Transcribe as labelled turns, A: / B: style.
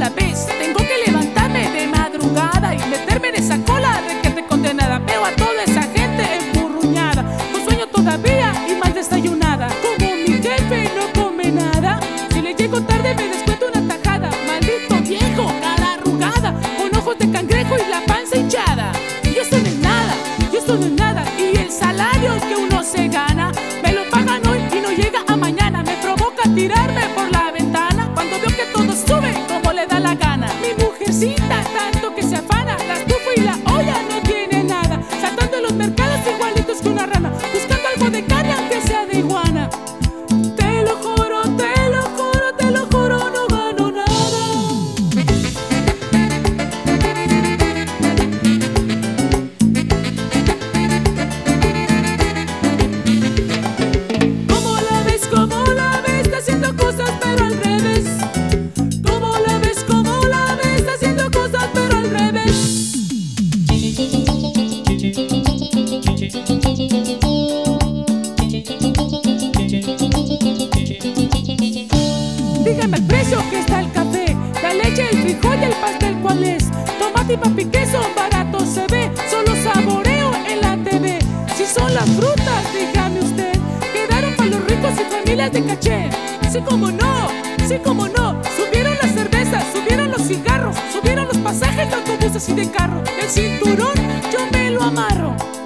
A: la vez. Tengo que levantarme de madrugada y meterme en esa cola de que te condenada. Veo a toda esa gente empurruñada, con sueño todavía y mal desayunada. Como mi jefe no come nada, si le llego tarde me descuento una tajada. Maldito viejo, cara arrugada, con ojos de cangrejo y la panza hinchada. Y eso no es nada, y eso no es nada. Y el salario que uno se gana me lo pagan hoy y no llega a mañana. Me provoca tirarme por la ventana cuando veo que todo sube como le da la gana. Mi mujercita tanto que se afana, la estufa y la olla no tiene nada, saltando en los mercados igualitos que una rana, buscando algo de carne aunque sea de iguana. Te lo juro, te lo juro, te lo juro, no gano nada. ¿Cómo la ves? ¿Cómo la ves? Está haciendo cosas pero al revés. ¿Cómo la ves? ¿Cómo la ves? Está haciendo cosas pero al revés. Dígame el precio que está el café, la leche, el frijol y el pastel, ¿cuál es? Tomate y papi queso, barato se ve, solo saboreo en la TV. Si son las frutas, dígame usted, quedaron para los ricos y familias de caché. Sí como no, sí como no, subieron las cervezas, subieron los cigarros, subieron los pasajes de autobuses y de carro. El cinturón yo me lo amarro.